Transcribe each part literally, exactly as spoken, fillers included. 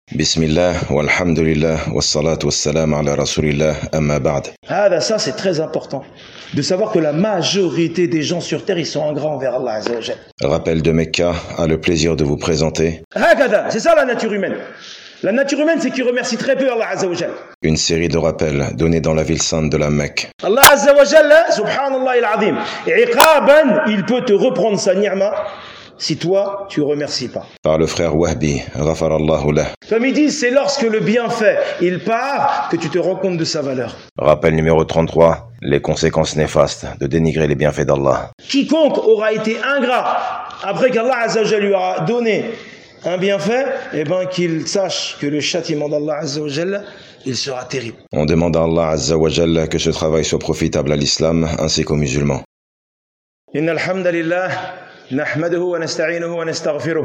Bismillah, walhamdulillah, wassalatu wassalam ala rasulillah, amma ba'd. Ah, ça c'est très important, de savoir que la majorité des gens sur terre, ils sont ingrats envers Allah Azza wa Jal. Rappel de Mecca a le plaisir de vous présenter Hakada, c'est ça la nature humaine. La nature humaine, c'est qu'il remercie très peu Allah Azza wa Jal. une série de rappels donnés dans la ville sainte de la Mecque. Allah Azza wa Jal, subhanallah il-azim, iqaban, il peut te reprendre sa ni'ma si toi, tu remercies pas. Par le frère Wahbi, ghafarallahu lah. Comme ils disent, c'est lorsque le bienfait, il part, que tu te rends compte de sa valeur. Rappel numéro trente-trois, les conséquences néfastes de dénigrer les bienfaits d'Allah. Quiconque aura été ingrat après qu'Allah Azza wa Jal lui aura donné un bienfait, eh ben qu'il sache que le châtiment d'Allah Azza wa Jal, il sera terrible. On demande à Allah Azza wa Jal que ce travail soit profitable à l'islam ainsi qu'aux musulmans. Inna alhamdulillah, nahmaduhu wa nasta'inuhu wa nastaghfiruh.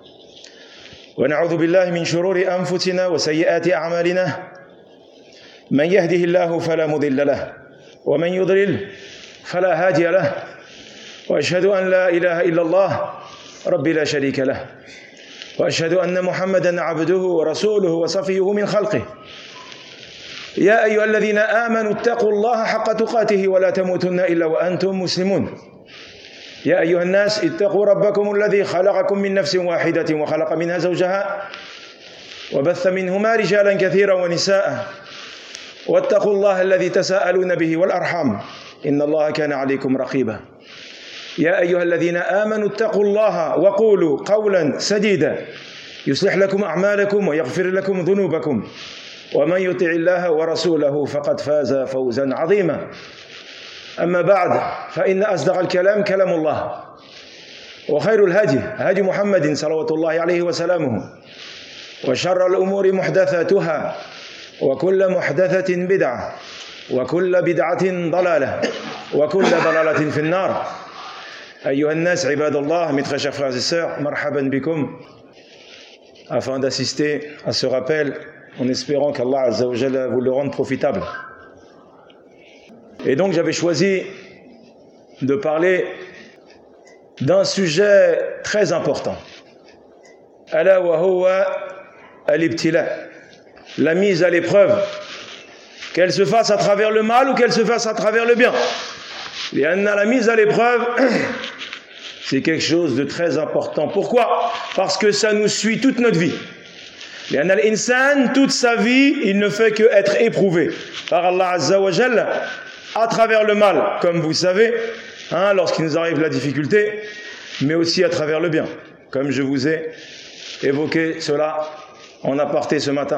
Wa na'udhu billahi min shururi anfusina wa sayyiati a'malina. Man yahdihillahu fala mudilla lahu wa man yudlil fala hadiya lahu. Wa ashhadu an la ilaha illa Allah, rabbi la sharika lahu. وأشهد أن محمدًا عبده ورسوله وصفيه من خلقه يا أيها الذين آمنوا اتقوا الله حق تقاته ولا تموتن إلا وأنتم مسلمون يا أيها الناس اتقوا ربكم الذي خلقكم من نفس واحدة وخلق منها زوجها وبث منهما رجالا كثيرا ونساء واتقوا الله الذي تساءلون به والأرحام إن الله كان عليكم رقيبا يا أيها الذين آمنوا اتقوا الله وقولوا قولا سديدا يصلح لكم أعمالكم ويغفر لكم ذنوبكم ومن يطع الله ورسوله فقد فاز فوزا عظيما أما بعد فإن أصدق الكلام كلام الله وخير الهدي هدي محمد صلوات الله عليه وسلامه وشر الأمور محدثاتها وكل محدثة بدعة وكل بدعة ضلالة وكل ضلالة في النار أيها الناس عباد الله, mes très chers frères et sœurs, marhaban bikum, afin d'assister à ce rappel en espérant qu'Allah Azza wa Jalla vous le rende profitable. Et donc j'avais choisi de parler d'un sujet très important. Ala wa huwa al-ibtila, la mise à l'épreuve, qu'elle se fasse à travers le mal ou qu'elle se fasse à travers le bien. Et la mise à l'épreuve, c'est quelque chose de très important. Pourquoi? Parce que ça nous suit toute notre vie. Et l'insan, toute sa vie, il ne fait que être éprouvé par Allah Azza wa Jalla à travers le mal, comme vous savez, hein, lorsqu'il nous arrive la difficulté, mais aussi à travers le bien, comme je vous ai évoqué cela en aparté ce matin.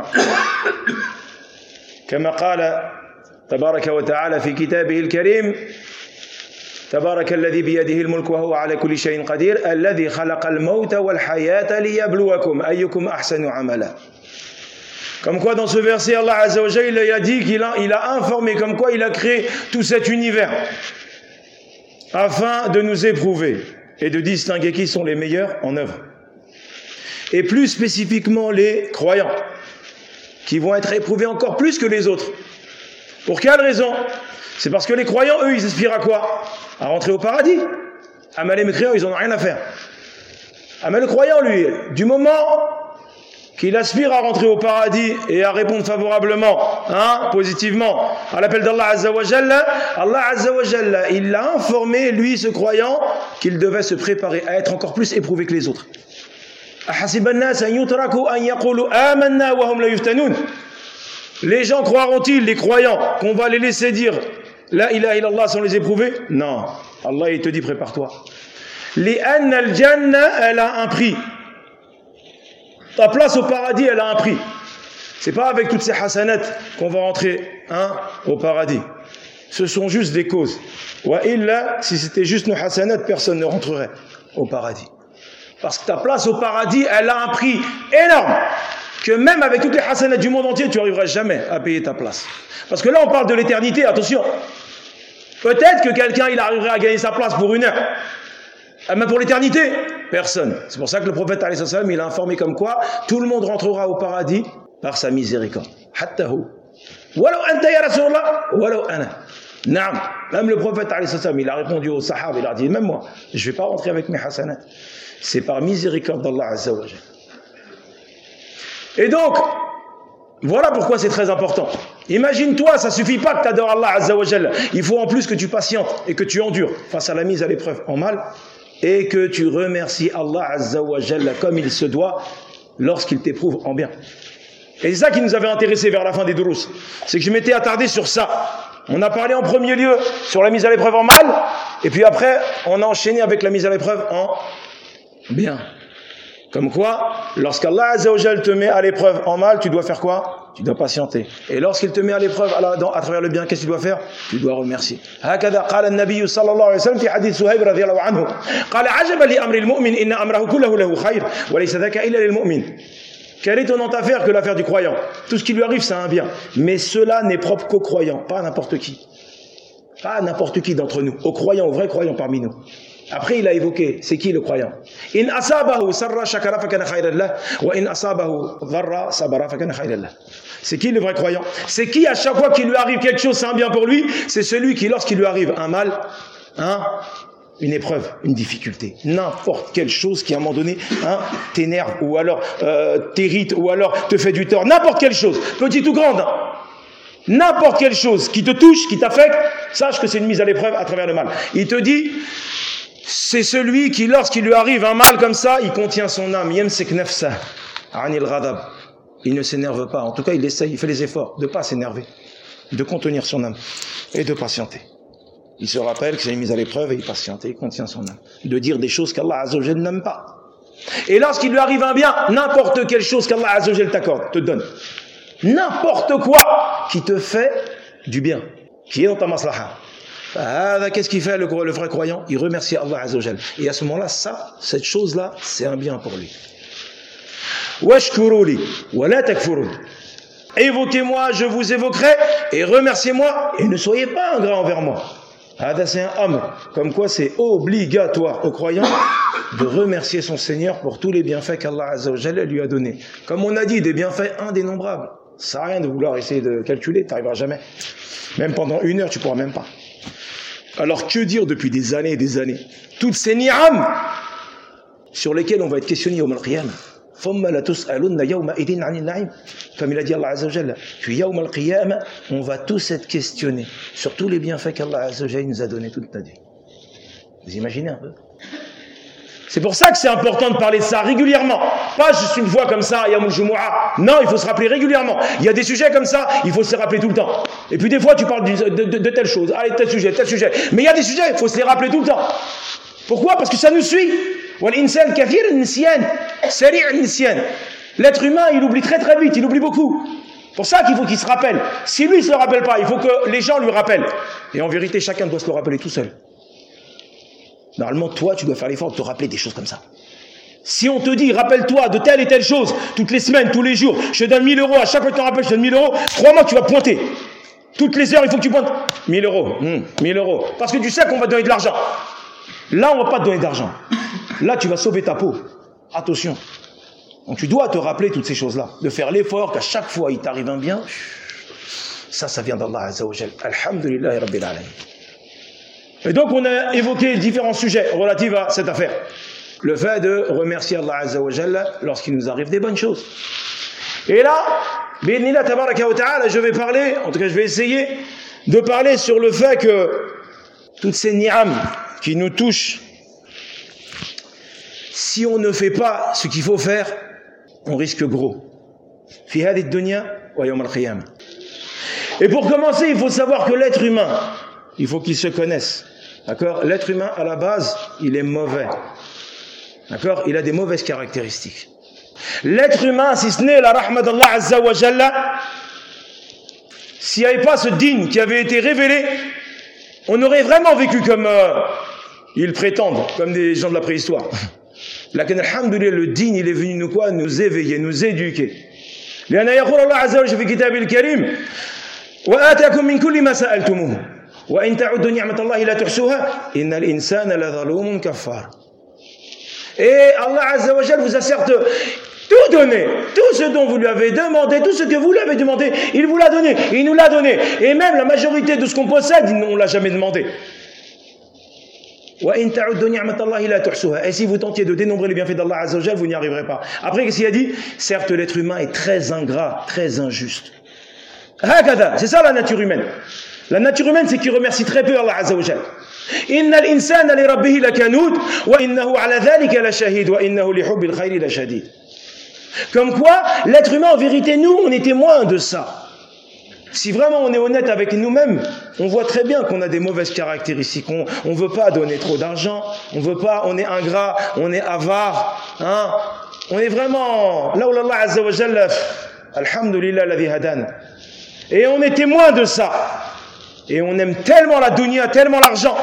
Kama qala tabaraka wa ta'ala fi kitabihi al-karim تبارك الذي بيده الملك وهو على كل شيء قدير الذي خلق الموت والحياة ليبلوكم أيكم أحسن عملا. Comme quoi dans ce verset Allah Azza wa Jalla il a dit qu'il a, il a informé comme quoi il a créé tout cet univers afin de nous éprouver et de distinguer qui sont les meilleurs en œuvre. Et plus spécifiquement les croyants qui vont être éprouvés encore plus que les autres. Pour quelle raison? C'est parce que les croyants, eux, ils aspirent à quoi? À rentrer au paradis. Ah, mais les mécréants, ils n'en ont rien à faire. Ah, mais le croyant, lui, du moment qu'il aspire à rentrer au paradis et à répondre favorablement, hein, positivement, à l'appel d'Allah Azza wa Jalla, Allah Azza wa Jalla, il l'a informé, lui, ce croyant, qu'il devait se préparer à être encore plus éprouvé que les autres. Les gens croiront-ils, les croyants, qu'on va les laisser dire la ilaha illallah sans les éprouver? Non. Allah il te dit prépare-toi. Li'anna al-janna, elle a un prix. Ta place au paradis, elle a un prix. C'est pas avec toutes ces hasanats qu'on va rentrer, hein, au paradis. Ce sont juste des causes. Wa illa, si c'était juste nos hasanats, personne ne rentrerait au paradis. Parce que ta place au paradis, elle a un prix énorme. Que même avec toutes les hasanats du monde entier, tu n'arriveras jamais à payer ta place. Parce que là, on parle de l'éternité, attention. Peut-être que quelqu'un, il arriverait à gagner sa place pour une heure. Mais pour l'éternité, personne. C'est pour ça que le prophète, alayhi salam, il a informé comme quoi tout le monde rentrera au paradis par sa miséricorde. Hattahu. Walau anta ya Rasulallah, walau ana. Naam. Même le prophète, alayhi salam, il a répondu aux sahaba, il a dit, même moi, je ne vais pas rentrer avec mes hasanats. C'est par miséricorde d'Allah Azza wa Jalla. Et donc, voilà pourquoi c'est très important. Imagine-toi, ça suffit pas que tu adores Allah Azza wa Jalla. Il faut en plus que tu patientes et que tu endures face à la mise à l'épreuve en mal et que tu remercies Allah Azza wa Jalla comme il se doit lorsqu'il t'éprouve en bien. Et c'est ça qui nous avait intéressé vers la fin des Durous. C'est que je m'étais attardé sur ça. On a parlé en premier lieu sur la mise à l'épreuve en mal, et puis après, on a enchaîné avec la mise à l'épreuve en bien. Comme quoi, lorsqu'Allah Azza wa Jalla te met à l'épreuve en mal, tu dois faire quoi? Tu dois patienter. Et lorsqu'il te met à l'épreuve à, la, dans, à travers le bien, qu'est-ce que tu dois faire? Tu dois remercier. هكذا قال النبي صلى الله عليه وسلم في حديث صهيب رضي الله عنه قال عجبا لأمر المؤمن إن أمره كله له خير وليس ذاك إلا للمؤمن. Quelle étonnante affaire que l'affaire du croyant. Tout ce qui lui arrive, c'est un bien. Mais cela n'est propre qu'aux croyants, pas à n'importe qui. Pas à n'importe qui d'entre nous. Aux croyants, aux vrais croyants parmi nous. Après, il a évoqué, c'est qui le croyant? In asabahu sarra shakara fakana khayran lah, wa in asabahu dharra sabara fakana khayran lah. C'est qui le vrai croyant? C'est qui à chaque fois qu'il lui arrive quelque chose, c'est un bien pour lui? C'est celui qui, lorsqu'il lui arrive un mal, hein, une épreuve, une difficulté, n'importe quelle chose qui à un moment donné hein, t'énerve ou alors euh, t'irrite ou alors te fait du tort, n'importe quelle chose, petite ou grande, hein, n'importe quelle chose qui te touche, qui t'affecte, sache que c'est une mise à l'épreuve à travers le mal. Il te dit, c'est celui qui lorsqu'il lui arrive un mal comme ça, il contient son âme, yamsik nafsa anil ghadab. Il ne s'énerve pas, en tout cas il essaye, il fait les efforts de ne pas s'énerver, de contenir son âme et de patienter. Il se rappelle que c'est une mise à l'épreuve et il patiente et il contient son âme. De dire des choses qu'Allah Azza wa Jalla n'aime pas. Et lorsqu'il lui arrive un bien, n'importe quelle chose qu'Allah Azza wa Jalla t'accorde, te donne. N'importe quoi qui te fait du bien, qui est dans ta maslaha. Ah, qu'est-ce qu'il fait le, le vrai croyant? Il remercie Allah Azza wa Jalla. Et à ce moment-là, ça, cette chose-là, c'est un bien pour lui. Washkuruli wa la takfurun. Évoquez-moi, je vous évoquerai, et remerciez-moi, et ne soyez pas ingrat envers moi. Ah, c'est un homme. Comme quoi c'est obligatoire aux croyants de remercier son Seigneur pour tous les bienfaits qu'Allah Azza wa Jalla lui a donnés. Comme on a dit, des bienfaits indénombrables. Ça sert à rien de vouloir essayer de calculer, tu n'arriveras jamais. Même pendant une heure, tu ne pourras même pas. Alors que dire depuis des années et des années? Toutes ces ni'am sur lesquelles on va être questionné au Mal-Qiyam. Comme il a dit Allah Azza wa Jalla, puis Yawm al-Qiyam, on va tous être questionnés sur tous les bienfaits qu'Allah Azza wa Jalla nous a donnés toute notre vie. Vous imaginez un peu? C'est pour ça que c'est important de parler de ça régulièrement. Pas juste une fois comme ça, Yawm al-Jumu'ah. Non, il faut se rappeler régulièrement. Il y a des sujets comme ça, il faut se rappeler tout le temps. Et puis des fois, tu parles de, de, de, de telle chose, allez, tel sujet, tel sujet. Mais il y a des sujets, il faut se les rappeler tout le temps. Pourquoi? Parce que ça nous suit. L'être humain, il oublie très très vite, il oublie beaucoup. Pour ça qu'il faut qu'il se rappelle. Si lui ne se le rappelle pas, il faut que les gens lui rappellent. Et en vérité, chacun doit se le rappeler tout seul. Normalement, toi, tu dois faire l'effort de te rappeler des choses comme ça. Si on te dit, rappelle-toi de telle et telle chose, toutes les semaines, tous les jours, je te donne mille euros, à chaque fois que tu te rappelles, je te donne mille euros, crois-moi, tu vas pointer. Toutes les heures, il faut que tu pointes. mille euros, hum, mille euros. Parce que tu sais qu'on va te donner de l'argent. Là, on ne va pas te donner d'argent. Là, tu vas sauver ta peau. Attention. Donc, tu dois te rappeler toutes ces choses-là. De faire l'effort qu'à chaque fois, il t'arrive un bien. Ça, ça vient d'Allah Azza wa Jalla. Alhamdulillahi Rabbil Alamin. Et donc, on a évoqué différents sujets relatifs à cette affaire. Le fait de remercier Allah Azza wa Jalla lorsqu'il nous arrive des bonnes choses. Et là, bi'idhnillah tabaraka wa ta'ala, je vais parler, en tout cas, je vais essayer de parler sur le fait que toutes ces ni'am qui nous touchent, si on ne fait pas ce qu'il faut faire, on risque gros. Fi hadhihi dunya wa yawm al-qiyamah. Et pour commencer, il faut savoir que l'être humain, il faut qu'il se connaisse. D'accord? L'être humain, à la base, il est mauvais. D'accord? Il a des mauvaises caractéristiques. L'être humain, si ce n'est la rahma d'Allah Azza wa Jalla, s'il n'y avait pas ce din qui avait été révélé, on aurait vraiment vécu comme euh, ils prétendent, comme des gens de la préhistoire. Lakin alhamdulillah, le din, il est venu nous quoi? Nous éveiller, nous éduquer. لأن يقول الله عز وجل في كتابه الكريم وآتاكم من كل ما سألتموه وإن تعدوا نعمة الله لا تحصوها إن الإنسان لظلوم كفار. Et Allah Azza wa Jalla vous a certes tout donné, tout ce dont vous lui avez demandé, tout ce que vous lui avez demandé, il vous l'a donné, il nous l'a donné. Et même la majorité de ce qu'on possède, on ne l'a jamais demandé. Et si vous tentiez de dénombrer les bienfaits d'Allah Azza wa Jal, vous n'y arriverez pas. Après, qu'est-ce qu'il a dit? Certes, l'être humain est très ingrat, très injuste. C'est ça la nature humaine. La nature humaine, c'est qu'il remercie très peu Allah Azza wa Jal. Inna al-insana li rabbihi lakanud wa innahu ala dhalika la shahid wa innahu li hubbil khayri la shadid. Comme quoi, l'être humain, en vérité, nous, on est témoins de ça. Si vraiment on est honnête avec nous-mêmes, on voit très bien qu'on a des mauvaises caractéristiques. On ne veut pas donner trop d'argent, on veut pas, on est ingrat, on est avare, hein. On est vraiment, là où Allah Azza wa Jalla, alhamdulillah alladhi hadana. Et on est témoin de ça. Et on aime tellement la dunya, tellement l'argent.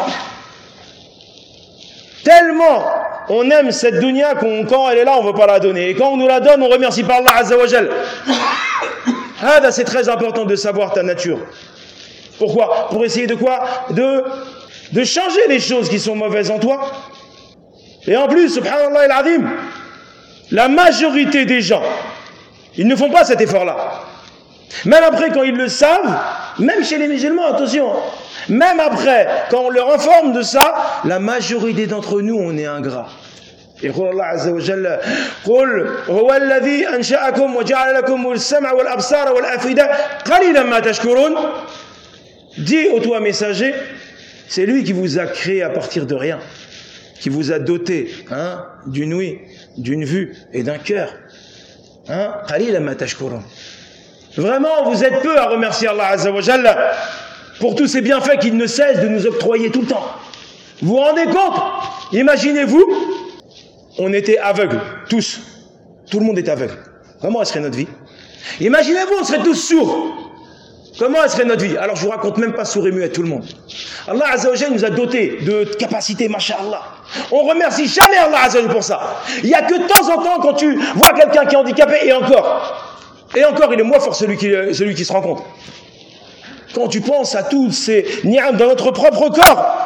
Tellement on aime cette dunya qu'on, quand elle est là, on ne veut pas la donner. Et quand on nous la donne, on remercie par Allah Azza wa Jalla. Ah, c'est très important de savoir ta nature. Pourquoi? Pour essayer de quoi? De, de changer les choses qui sont mauvaises en toi. Et en plus, subhanallah al-azim, la majorité des gens, ils ne font pas cet effort-là. Même après, quand ils le savent, même chez les musulmans, attention, même après, quand on leur informe de ça, la majorité d'entre nous, on est ingrats. يقول الله عز وجل قل هو الذي أنشأكم وجعل لكم السمع والأبصار والأفئدة قليلا ما تشكرون. Dis ô toi messager, c'est lui qui vous a créé à partir de rien, qui vous a doté hein, d'une ouïe, d'une vue et d'un cœur. Hein? قليلا ما تشكرون. Vraiment, vous êtes peu à remercier Allah Azza wa Jalla pour tous ces bienfaits qu'il ne cesse de nous octroyer tout le temps. Vous vous rendez compte? Imaginez-vous, on était aveugles, tous. Tout le monde est aveugle. Comment elle serait notre vie? Imaginez-vous, on serait tous sourds. Comment elle serait notre vie? Alors je vous raconte même pas sourd et muet, tout le monde. Allah Azza wa Jalla nous a dotés de capacités, masha'Allah. On remercie jamais Allah Azza wa Jalla pour ça. Il n'y a que de temps en temps quand tu vois quelqu'un qui est handicapé, et encore. Et encore, il est moins fort celui qui, celui qui se rend compte. Quand tu penses à tous ces ni'am dans notre propre corps,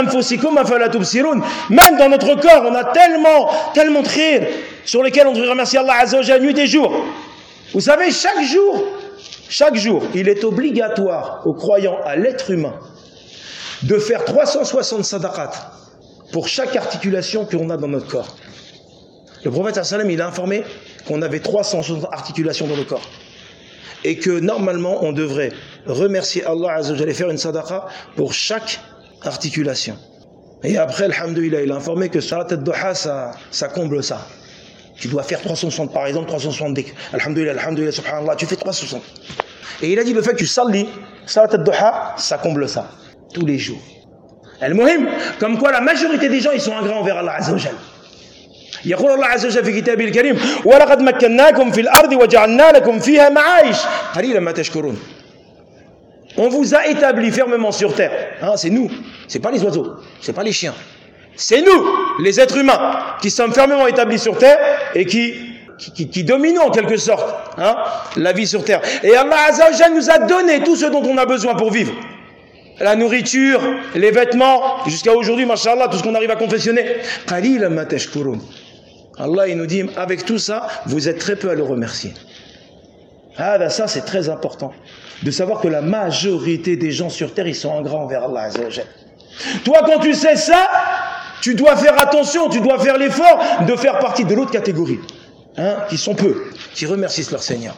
même dans notre corps, on a tellement, tellement de khir sur lesquels on devrait remercier Allah Azza wa Jalla nuit et jour. Vous savez, chaque jour, chaque jour, il est obligatoire aux croyants, à l'être humain, de faire trois cent soixante sadaqat pour chaque articulation qu'on a dans notre corps. Le prophète sallallahu alayhi wa sallam, il a informé qu'on avait trois cent soixante articulations dans le corps. Et que normalement, on devrait remercier Allah Azza wa Jalla et faire une sadaqa pour chaque articulation. Et après, alhamdoulilah, il a informé que salat ad-duha, ça, ça comble ça. Tu dois faire trois cent soixante, par exemple, trois cent soixante dhikr. Alhamdoulilah, alhamdoulilah, subhanallah, tu fais trois cent soixante. Et il a dit le fait que tu salli, salat ad-duha, ça comble ça. Tous les jours. Al-muhim, comme quoi la majorité des gens, ils sont ingrats envers Allah Azza wa Jalla. يقول الله عز وجل في كتابه الكريم ولقد مكناكم في الأرض وجعلنا لكم فيها معايش قليلا ما تشكرون. On vous a établi fermement sur terre. Hein, c'est nous, c'est pas les oiseaux, c'est pas les chiens. C'est nous, les êtres humains, qui sommes fermement établis sur terre et qui, qui, qui, qui dominons en quelque sorte hein, la vie sur terre. Et Allah Azza wa Jalla nous a donné tout ce dont on a besoin pour vivre. La nourriture, les vêtements, jusqu'à aujourd'hui, mashallah, tout ce qu'on arrive à confectionner. قليلا ما تشكرون. Allah il nous dit, avec tout ça, vous êtes très peu à le remercier. Ah, ça c'est très important. De savoir que la majorité des gens sur terre, ils sont ingrats envers Allah Azza wa Jalla. Toi, quand tu sais ça, tu dois faire attention, tu dois faire l'effort de faire partie de l'autre catégorie. Hein, qui sont peu, qui remercient leur Seigneur.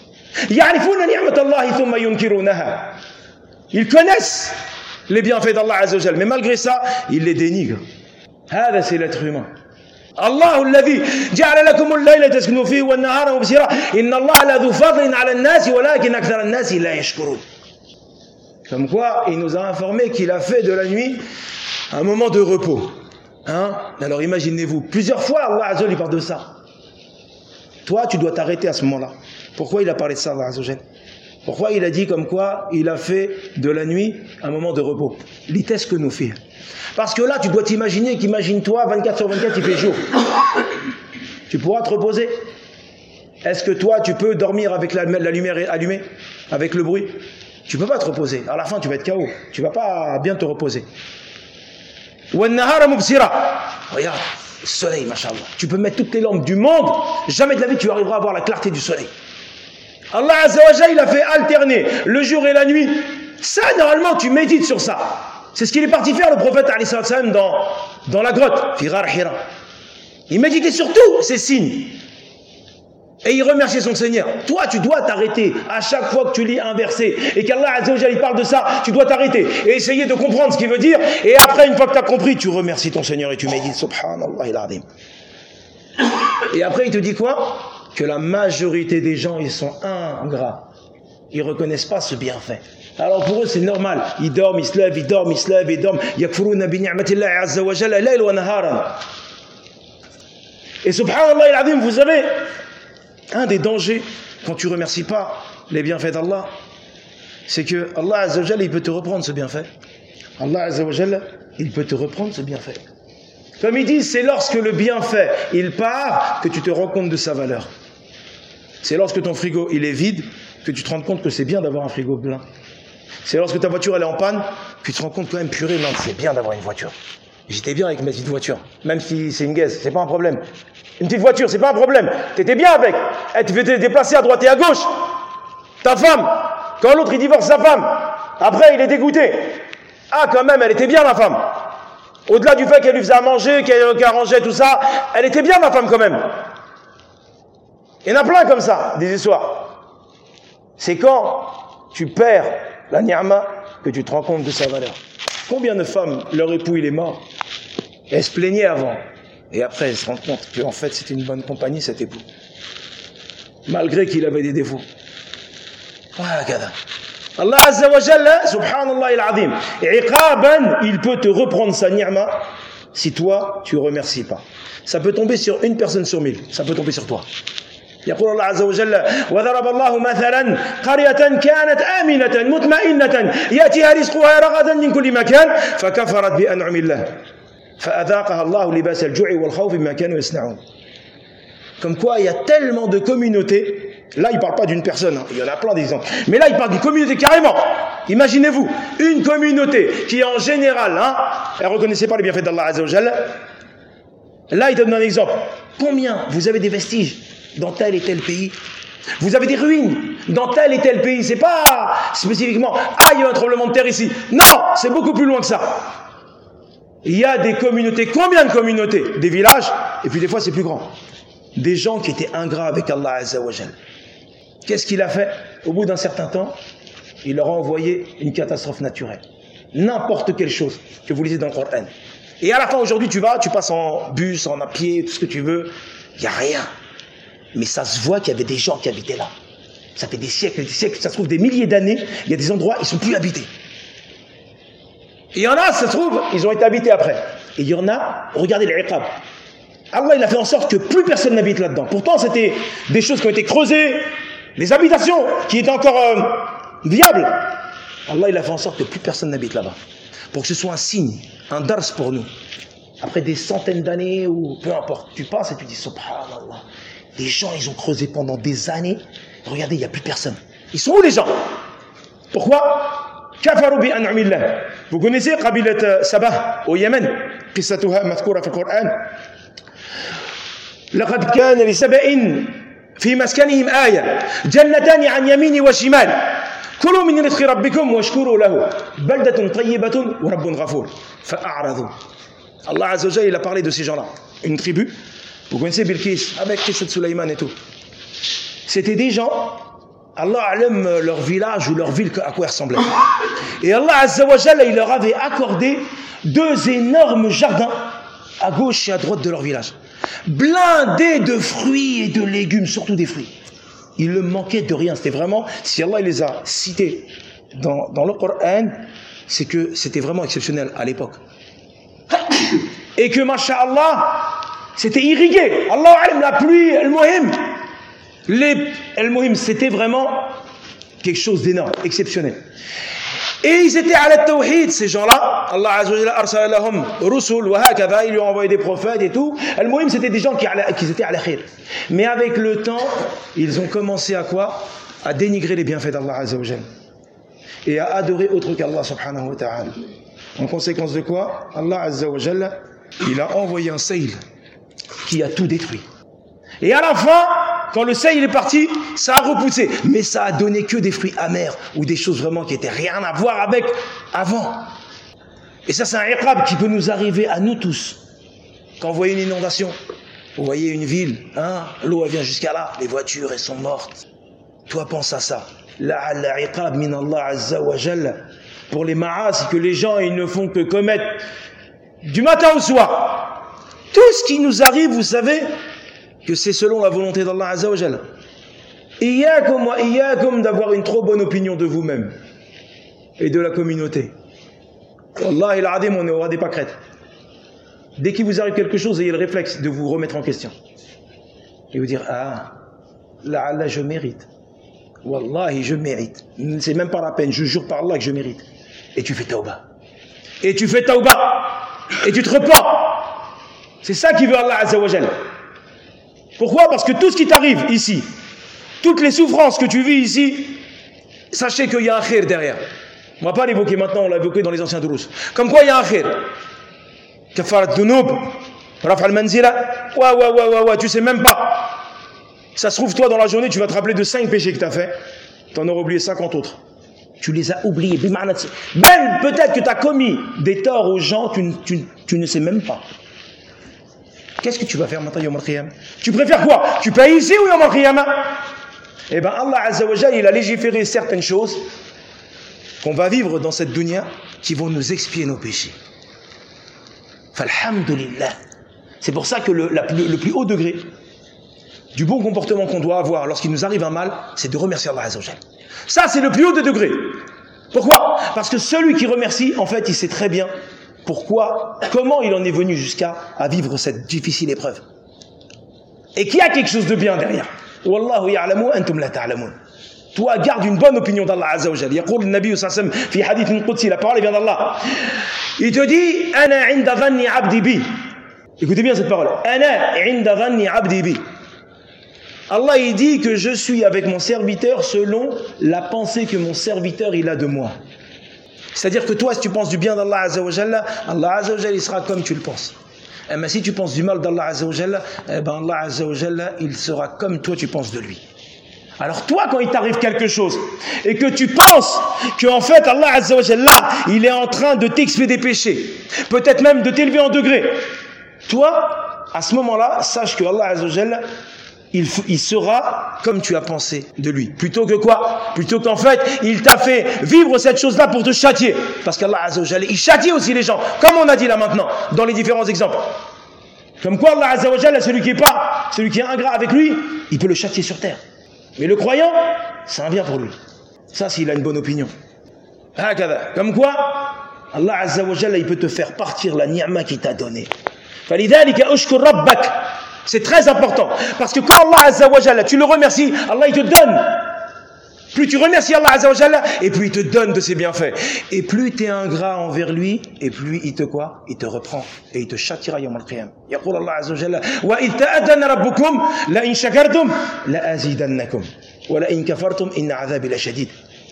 Ils connaissent les bienfaits d'Allah Azza wa Jalla, mais malgré ça, ils les dénigrent. Ah, c'est l'être humain. الله الذي جعل لكم الليل تسكنوا فيه والنهار مبصرا إن الله لذو فضل على الناس ولكن أكثر الناس لا يشكرون. Comme quoi, il nous a informé qu'il a fait de la nuit un moment de repos. Hein? Alors imaginez-vous, plusieurs fois Allah Azza wa Jalla lui parle de ça. Toi, tu dois t'arrêter à ce moment-là. Pourquoi il a parlé de ça, Allah Azza wa Jalla? Pourquoi il a dit comme quoi il a fait de la nuit un moment de repos? L'ites que nous fait. Parce que là, tu dois t'imaginer qu'imagine-toi, vingt-quatre sur vingt-quatre, il fait jour. Tu pourras te reposer. Est-ce que toi, tu peux dormir avec la, la lumière allumée, avec le bruit? Tu ne peux pas te reposer. À la fin, tu vas être K O. Tu ne vas pas bien te reposer. Regarde, le soleil, machallah. Tu peux mettre toutes les lampes du monde. Jamais de la vie, tu arriveras à voir la clarté du soleil. Allah Azza wa Jalla, il a fait alterner le jour et la nuit. Ça, normalement, tu médites sur ça. C'est ce qu'il est parti faire le prophète alayhi salam dans, dans la grotte, Firar Hira. Il méditait sur tous ces signes. Et il remerciait son Seigneur. Toi, tu dois t'arrêter. À chaque fois que tu lis un verset et qu'Allah Azza wa Jalla il parle de ça, tu dois t'arrêter et essayer de comprendre ce qu'il veut dire. Et après, une fois que tu as compris, tu remercies ton Seigneur et tu médites. Subhanallah il-Azim. Et après, il te dit quoi? Que la majorité des gens, ils sont ingrats. Ils reconnaissent pas ce bienfait. Alors pour eux, c'est normal. Ils dorment, ils se lèvent, ils dorment, ils se lèvent, ils dorment. Yakfuruna bi ni'matillahi Azza wa Jalla layl wa naharan. Et subhanallah il-Azim, vous savez, un des dangers, quand tu ne remercies pas les bienfaits d'Allah, c'est que Allah Azza wa Jalla, il peut te reprendre ce bienfait. Allah Azza wa Jalla, il peut te reprendre ce bienfait. Comme il dit, c'est lorsque le bienfait, il part, que tu te rends compte de sa valeur. C'est lorsque ton frigo, il est vide, que tu te rends compte que c'est bien d'avoir un frigo plein. C'est lorsque ta voiture, elle est en panne, que tu te rends compte quand même, purée, non, c'est bien d'avoir une voiture. J'étais bien avec ma petite voiture, même si c'est une gaze, c'est pas un problème. Une petite voiture, c'est pas un problème. T'étais bien avec. Elle te fait te déplacer à droite et à gauche. Ta femme, quand l'autre il divorce sa femme, après il est dégoûté. Ah, quand même, elle était bien ma femme. Au-delà du fait qu'elle lui faisait à manger, qu'elle qu arrangeait tout ça, elle était bien ma femme quand même. Il y en a plein comme ça, des histoires. C'est quand tu perds la ni'ma que tu te rends compte de sa valeur. Combien de femmes, leur époux il est mort, elles se plaignaient avant. Et après, elles se rendent compte qu'en fait, c'était une bonne compagnie, cet époux. Malgré qu'il avait des défauts. Allah Azza wa Jalla, subhanallah il-Azim, iqaban, il peut te reprendre sa ni'ma si toi, tu ne remercies pas. Ça peut tomber sur une personne sur mille. Ça peut tomber sur toi. يقول الله عز وجل وضرب الله مثلا قرية كانت آمنة مطمئنة يأتيها رزقها رغدا من كل مكان فكفرت بأنعم الله فأذاقها الله لباس الجوع والخوف بما كانوا يصنعون. Comme quoi il y a tellement de communautés. Là il ne parle pas d'une personne, hein. Il y en a plein d'exemples. Mais là il parle d'une communauté carrément. Imaginez-vous une communauté qui en général, hein, elle ne reconnaissait pas les bienfaits d'Allah Azza wa Jalla. Là il donne un exemple. Combien vous avez des vestiges dans tel et tel pays? Vous avez des ruines dans tel et tel pays. C'est pas spécifiquement ah il y a un tremblement de terre ici. Non, c'est beaucoup plus loin que ça. Il y a des communautés. Combien de communautés? Des villages. Et puis des fois c'est plus grand. Des gens qui étaient ingrats avec Allah Azza wa Jalla. Qu'est-ce qu'il a fait? Au bout d'un certain temps, il leur a envoyé une catastrophe naturelle. N'importe quelle chose que vous lisez dans le Coran. Et à la fin aujourd'hui tu vas, tu passes en bus, en à pied, tout ce que tu veux. Il n'y a rien. Mais ça se voit qu'il y avait des gens qui habitaient là. Ça fait des siècles et des siècles, ça se trouve des milliers d'années, il y a des endroits, ils ne sont plus habités. Et il y en a, ça se trouve, ils ont été habités après. Et il y en a, regardez les iqab. Allah, il a fait en sorte que plus personne n'habite là-dedans. Pourtant, c'était des choses qui ont été creusées, des habitations qui étaient encore euh, viables. Allah, il a fait en sorte que plus personne n'habite là-bas. Pour que ce soit un signe, un dars pour nous. Après des centaines d'années, ou peu importe, tu passes et tu dis, subhanallah. Les gens, ils ont creusé pendant des années. Regardez, il n'y a plus personne. Ils sont où les gens? Pourquoi? Kafaru bi an'amillah. Vous connaissez Qabilat Sabah au Yémen? Qissatuha madhkoura fi al-Qur'an. لقد كان لسبأ في مسكنهم آية جنتان عن يمين وشمال كلوا من رزق ربكم واشكروا له بلدة طيبة ورب غفور فأعرضوا. Allah Azza wa Jalla, il a parlé de ces gens-là. Une tribu. Vous connaissez Bilqis, avec Qissat Sulaiman et tout. C'était des gens, Allah alem leur village ou leur ville, à quoi ils ressemblaient. Et Allah Azza wa Jalla, il leur avait accordé deux énormes jardins à gauche et à droite de leur village. Blindés de fruits et de légumes, surtout des fruits. Il ne manquait de rien. C'était vraiment, si Allah il les a cités dans, dans le Coran, c'est que c'était vraiment exceptionnel à l'époque. Et que, masha'Allah, c'était irrigué. Allah aime la pluie, al-muhim. Les al-muhim, c'était vraiment quelque chose d'énorme, exceptionnel. Et ils étaient à la tawhid, ces gens-là. Allah Azza wa Jalla arsala lahum rusul wa hakadha, ils lui ont envoyé des prophètes et tout. Al-muhim, c'était des gens qui, qui étaient à la khir. Mais avec le temps, ils ont commencé à quoi? À dénigrer les bienfaits d'Allah Azza wa Jalla. Et à adorer autre qu'Allah subhanahu wa ta'ala. En conséquence de quoi? Allah Azza wa Jalla, il a envoyé un sayl qui a tout détruit. Et à la fin, quand le sayl est parti, ça a repoussé. Mais ça a donné que des fruits amers ou des choses vraiment qui n'étaient rien à voir avec avant. Et ça, c'est un iqab qui peut nous arriver à nous tous. Quand vous voyez une inondation, vous voyez une ville, hein, l'eau elle vient jusqu'à là, les voitures elles sont mortes. Toi pense à ça. La iqab min Allah azza wa jalla pour les ma'as que les gens ils ne font que commettre du matin au soir. Tout ce qui nous arrive, vous savez que c'est selon la volonté d'Allah azza wa jalla. Iyyakum wa iyyakum d'avoir une trop bonne opinion de vous-même et de la communauté. Wallahi al-adim, on est au ras des pâquerettes. Dès qu'il vous arrive quelque chose, ayez le réflexe de vous remettre en question. Et vous dire, ah, là, là, je mérite. Wallahi, je mérite. C'est même pas la peine, je jure par Allah que je mérite. Et tu fais tauba. Et tu fais tauba. Et tu te repens. C'est ça qui veut Allah Azza wa Jal. Pourquoi? Parce que tout ce qui t'arrive ici, toutes les souffrances que tu vis ici, sachez qu'il y a un khir derrière. On ne va pas l'évoquer maintenant, on l'a évoqué dans les anciens durus. Comme quoi il y a un khir. Kafarat dunub, raf al-manzila, ouais, ouais, ouais, ouais, ouais, tu sais même pas. Ça se trouve, toi, dans la journée, tu vas te rappeler de cinq péchés que tu as fait, tu en auras oublié cinquante autres. Tu les as oubliés. Ben, peut-être que tu as commis des torts aux gens, tu, tu, tu ne sais même pas. Qu'est-ce que tu vas faire maintenant, Yom al-Qiyam? Tu préfères quoi? Tu payes ici ou Yom al-Qiyam? Eh bien, Allah Azza wa Jalla, il a légiféré certaines choses qu'on va vivre dans cette dunya qui vont nous expier nos péchés. Falhamdulillah. C'est pour ça que le, la, le, le plus haut degré du bon comportement qu'on doit avoir lorsqu'il nous arrive un mal, c'est de remercier Allah Azza wa Jalla. Ça, c'est le plus haut de degré. Pourquoi? Parce que celui qui remercie, en fait, il sait très bien pourquoi, comment il en est venu jusqu'à à vivre cette difficile épreuve. Et qu'il y a quelque chose de bien derrière. Wallahu ya'lamu antum la ta'lamun. Toi, garde une bonne opinion d'Allah Azza wa Jalla. Yaqul an-Nabi sallallahu alayhi wa sallam fi hadith qudsi, la parole vient d'Allah. Il te dit, ana 'inda dhanni 'abdi bi. Écoutez bien cette parole. Ana 'inda dhanni 'abdi bi. Allah il dit que je suis avec mon serviteur selon la pensée que mon serviteur il a de moi. C'est-à-dire que toi, si tu penses du bien d'Allah Azza wa Jalla, Allah Azza wa Jalla il sera comme tu le penses. Mais si tu penses du mal d'Allah Azza wa Jalla, eh ben Allah Azza wa Jalla il sera comme toi tu penses de lui. Alors toi, quand il t'arrive quelque chose et que tu penses que en fait Allah Azza wa Jalla il est en train de t'expier des péchés, peut-être même de t'élever en degré, toi, à ce moment-là, sache que Allah Azza wa Jalla Il, il sera comme tu as pensé de lui. Plutôt que quoi? Plutôt qu'en fait, il t'a fait vivre cette chose-là pour te châtier. Parce qu'Allah Azza wa Jalla, il châtie aussi les gens. Comme on a dit là maintenant, dans les différents exemples. Comme quoi Allah Azza wa Jalla, celui qui est pas, celui qui est ingrat avec lui, il peut le châtier sur terre. Mais le croyant, c'est un bien pour lui. Ça, s'il a une bonne opinion. Comme quoi, Allah Azza wa Jalla, il peut te faire partir la ni'ma qu'il t'a donnée. فَلِذَلِكَ أُشْكُرْ رَبَّكَ. C'est très important. Parce que quand Allah Azza wa Jalla, tu le remercies, Allah il te donne. Plus tu remercies Allah Azza wa Jalla, et plus il te donne de ses bienfaits. Et plus tu es ingrat envers lui, et plus il te quoi? Il te reprend. Et il te châtira yawm al-qiyam. Yaqul Allah Azza wa Jalla, wa idh ta'adana rabbukum la in shakartum la azidannakum wa la in kafartum inna adhabi la shadid.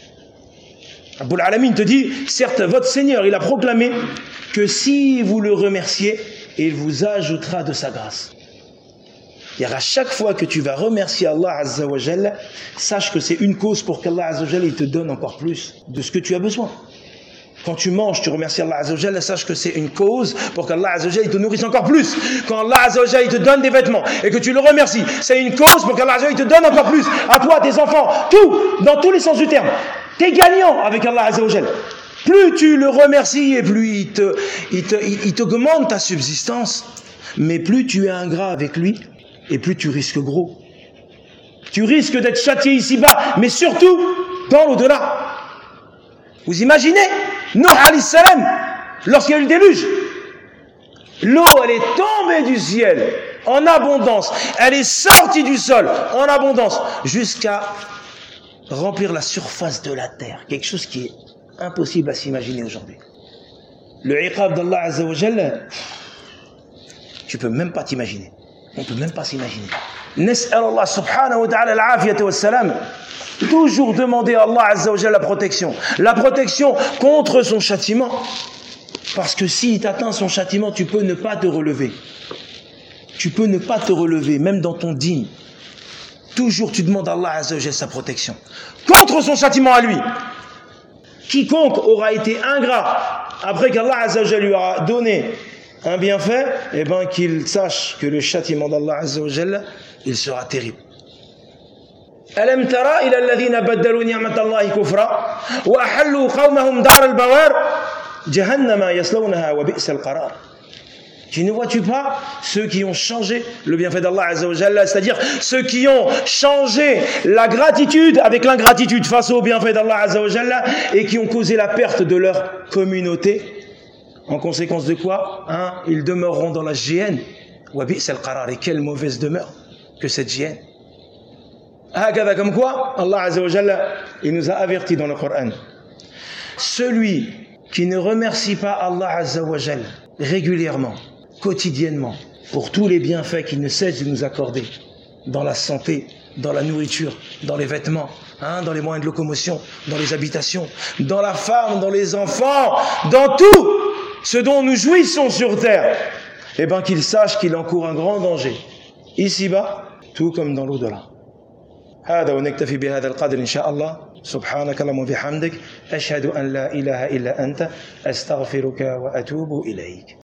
Rabbul Alamin te dit, certes votre Seigneur, il a proclamé que si vous le remerciez, il vous ajoutera de sa grâce. C'est-à-dire à chaque fois que tu vas remercier Allah Azza wa Jalla, sache que c'est une cause pour qu'Allah Azza wa Jalla il te donne encore plus de ce que tu as besoin. Quand tu manges, tu remercies Allah Azza wa Jalla, sache que c'est une cause pour qu'Allah Azza wa Jalla il te nourrisse encore plus. Quand Allah Azza wa Jalla il te donne des vêtements et que tu le remercies, c'est une cause pour qu'Allah Azza wa Jalla il te donne encore plus. À toi, tes enfants, tout, dans tous les sens du terme. Tu es gagnant avec Allah Azza wa Jalla. Plus tu le remercies et plus il te, il te, il, il t'augmente ta subsistance, mais plus tu es ingrat avec lui, et plus tu risques gros. Tu risques d'être châtié ici-bas, mais surtout dans l'au-delà. Vous imaginez Nuh alayhi salam, lorsqu'il y a eu le déluge, l'eau elle est tombée du ciel en abondance, elle est sortie du sol en abondance, jusqu'à remplir la surface de la terre. Quelque chose qui est impossible à s'imaginer aujourd'hui. Le iqab d'Allah Azza wa Jalla, tu peux même pas t'imaginer. On ne peut même pas s'imaginer. Nas'al Allah subhanahu wa ta'ala al-afiyata wa salam. Toujours demander à Allah Azza wa Jalla la protection. La protection contre son châtiment. Parce que s'il t'atteint son châtiment, tu peux ne pas te relever. Tu peux ne pas te relever, même dans ton dîne. Toujours tu demandes à Allah Azza wa Jalla sa protection. Contre son châtiment à lui. Quiconque aura été ingrat après qu'Allah Azza wa Jalla lui a donné un bienfait, eh ben qu'il sache que le châtiment d'Allah Azza wa Jalla, il sera terrible. ألم ترى إلى الذين بدلوا نعمة الله كفرا وأحلوا قومهم دار البوار جهنم يصلونها وبئس القرار. Tu ne vois-tu pas ceux qui ont changé le bienfait d'Allah Azza wa Jalla, c'est-à-dire ceux qui ont changé la gratitude avec l'ingratitude face au bienfait d'Allah Azza wa Jalla et qui ont causé la perte de leur communauté. En conséquence de quoi, hein, ils demeureront dans la géhenne. Wa bi'sa al-qarar, et quelle mauvaise demeure que cette géhenne. Hakada, comme quoi, Allah Azza wa Jalla, il nous a avertis dans le Coran. Celui qui ne remercie pas Allah Azza wa Jalla régulièrement, quotidiennement, pour tous les bienfaits qu'il ne cesse de nous accorder, dans la santé, dans la nourriture, dans les vêtements, hein, dans les moyens de locomotion, dans les habitations, dans la femme, dans les enfants, dans tout ce dont nous jouissons sur terre, eh bien qu'il sache qu'il encourt un grand danger, ici-bas, tout comme dans l'au-delà. هذا ونكتفي بهذا القدر إن شاء الله. سبحانك اللهم وبحمدك أشهد أن لا إله إلا أنت أستغفرك وأتوب إليك.